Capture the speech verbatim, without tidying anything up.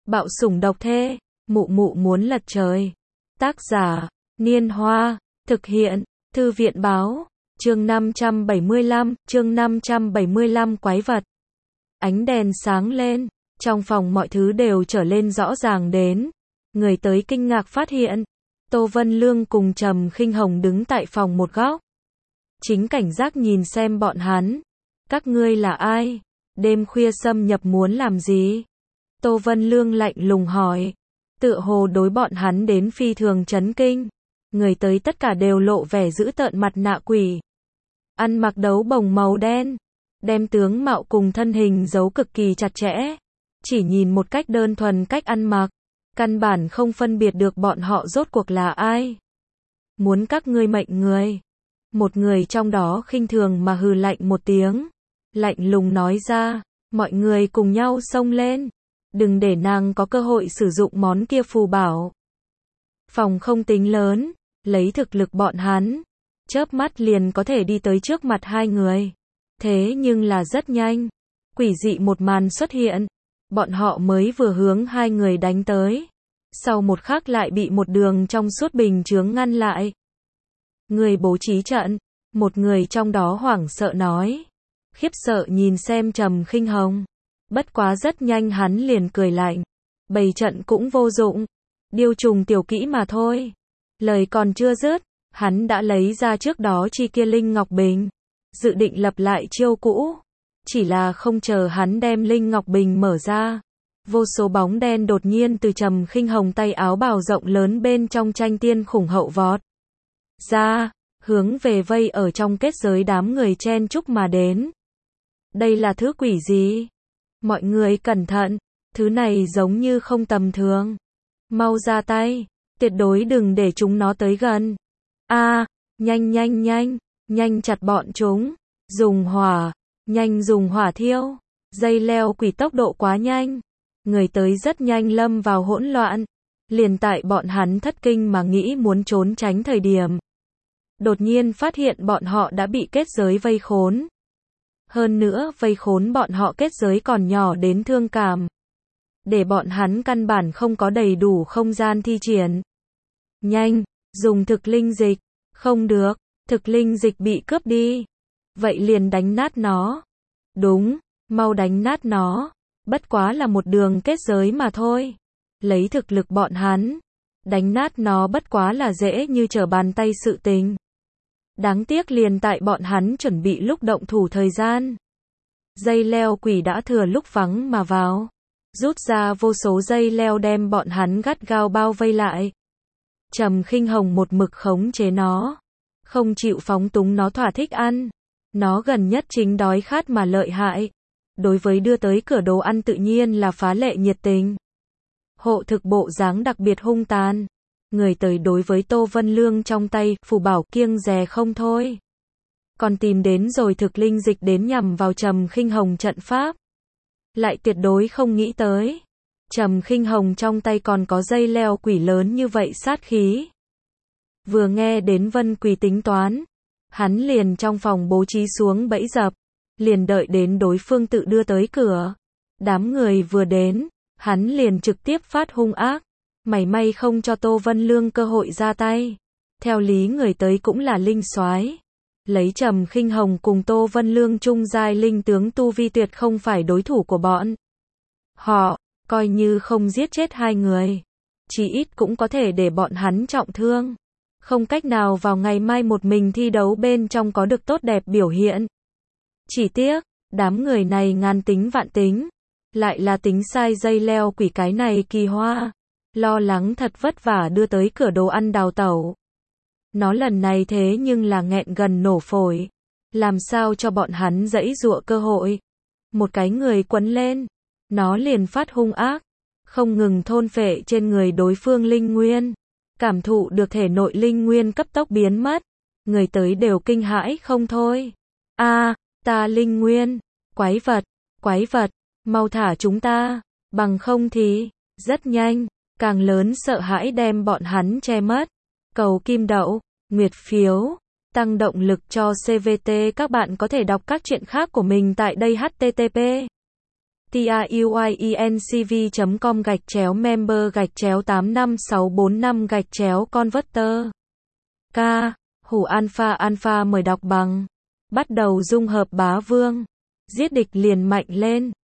Bạo sủng độc thê, mụ mụ muốn lật trời. Tác giả, Niên Hoa, thực hiện, Thư viện báo, chương năm trăm bảy mươi lăm, chương năm trăm bảy mươi lăm quái vật. Ánh đèn sáng lên, trong phòng mọi thứ đều trở lên rõ ràng đến. Người tới kinh ngạc phát hiện, Tô Vân Lương cùng Trầm Khinh Hồng đứng tại phòng một góc. Chính cảnh giác nhìn xem bọn hắn. Các ngươi là ai? Đêm khuya xâm nhập muốn làm gì? Tô Vân Lương lạnh lùng hỏi. Tựa hồ đối bọn hắn đến phi thường chấn kinh. Người tới tất cả đều lộ vẻ dữ tợn mặt nạ quỷ. Ăn mặc đấu bồng màu đen. Đem tướng mạo cùng thân hình giấu cực kỳ chặt chẽ. Chỉ nhìn một cách đơn thuần cách ăn mặc. Căn bản không phân biệt được bọn họ rốt cuộc là ai. Muốn các ngươi mệnh người. Một người trong đó khinh thường mà hừ lạnh một tiếng. Lạnh lùng nói ra. Mọi người cùng nhau xông lên. Đừng để nàng có cơ hội sử dụng món kia phù bảo. Phòng không tính lớn. Lấy thực lực bọn hắn. Chớp mắt liền có thể đi tới trước mặt hai người. Thế nhưng là rất nhanh. Quỷ dị một màn xuất hiện. Bọn họ mới vừa hướng hai người đánh tới. Sau một khắc lại bị một đường trong suốt bình chướng ngăn lại. Người bố trí trận. Một người trong đó hoảng sợ nói. Khiếp sợ nhìn xem Trầm Khinh Hồng. Bất quá rất nhanh hắn liền cười lạnh. Bày trận cũng vô dụng. Điêu trùng tiểu kỹ mà thôi. Lời còn chưa dứt. Hắn đã lấy ra trước đó chi kia Linh Ngọc Bình. Dự định lập lại chiêu cũ. Chỉ là không chờ hắn đem Linh Ngọc Bình mở ra. Vô số bóng đen đột nhiên từ Trầm Khinh Hồng tay áo bào rộng lớn bên trong tranh tiên khủng hậu vọt ra, hướng về vây ở trong kết giới đám người chen chúc mà đến. Đây là thứ quỷ gì? Mọi người cẩn thận, thứ này giống như không tầm thường. Mau ra tay, tuyệt đối đừng để chúng nó tới gần. A, nhanh nhanh nhanh, nhanh chặt bọn chúng, dùng hỏa, nhanh dùng hỏa thiêu. Dây leo quỷ tốc độ quá nhanh. Người tới rất nhanh lâm vào hỗn loạn. Liền tại bọn hắn thất kinh mà nghĩ muốn trốn tránh thời điểm. Đột nhiên phát hiện bọn họ đã bị kết giới vây khốn. Hơn nữa vây khốn bọn họ kết giới còn nhỏ đến thương cảm. Để bọn hắn căn bản không có đầy đủ không gian thi triển. Nhanh, dùng thực linh dịch. Không được, thực linh dịch bị cướp đi. Vậy liền đánh nát nó. Đúng, mau đánh nát nó. Bất quá là một đường kết giới mà thôi. Lấy thực lực bọn hắn. Đánh nát nó bất quá là dễ như trở bàn tay sự tình. Đáng tiếc liền tại bọn hắn chuẩn bị lúc động thủ thời gian. Dây leo quỷ đã thừa lúc vắng mà vào. Rút ra vô số dây leo đem bọn hắn gắt gao bao vây lại. Trầm Khinh Hồng một mực khống chế nó. Không chịu phóng túng nó thỏa thích ăn. Nó gần nhất chính đói khát mà lợi hại. Đối với đưa tới cửa đồ ăn tự nhiên là phá lệ nhiệt tình. Hộ thực bộ dáng đặc biệt hung tàn. Người tới đối với Tô Vân Lương trong tay, phù bảo kiêng dè không thôi. Còn tìm đến rồi thực linh dịch đến nhằm vào Trầm Khinh Hồng trận pháp. Lại tuyệt đối không nghĩ tới. Trầm Khinh Hồng trong tay còn có dây leo quỷ lớn như vậy sát khí. Vừa nghe đến Vân Quỳ tính toán. Hắn liền trong phòng bố trí xuống bẫy dập. Liền đợi đến đối phương tự đưa tới cửa. Đám người vừa đến. Hắn liền trực tiếp phát hung ác. Mảy may không cho Tô Vân Lương cơ hội ra tay. Theo lý người tới cũng là linh soái. Lấy Trầm Khinh Hồng cùng Tô Vân Lương chung giai linh tướng tu vi tuyệt không phải đối thủ của bọn họ. Coi như không giết chết hai người. Chỉ ít cũng có thể để bọn hắn trọng thương. Không cách nào vào ngày mai một mình thi đấu bên trong có được tốt đẹp biểu hiện. Chỉ tiếc, đám người này ngàn tính vạn tính. Lại là tính sai dây leo quỷ cái này kỳ hoa. Lo lắng thật vất vả đưa tới cửa đồ ăn đào tẩu. Nó lần này thế nhưng là nghẹn gần nổ phổi. Làm sao cho bọn hắn dãy dụa cơ hội. Một cái người quấn lên. Nó liền phát hung ác. Không ngừng thôn phệ trên người đối phương linh nguyên. Cảm thụ được thể nội linh nguyên cấp tốc biến mất. Người tới đều kinh hãi không thôi. A, ta linh nguyên. Quái vật, quái vật. Mau thả chúng ta. Bằng không thì, rất nhanh. Càng lớn sợ hãi đem bọn hắn che mất. Cầu kim đậu, nguyệt phiếu, tăng động lực cho xê vê tê. Các bạn có thể đọc các truyện khác của mình tại đây. H T T P tiuyinc v com gạch chéo member gạch chéo tám năm sáu bốn năm gạch chéo converter. K. Hủ alpha alpha mời đọc bằng. Bắt đầu dung hợp bá vương. Giết địch liền mạnh lên.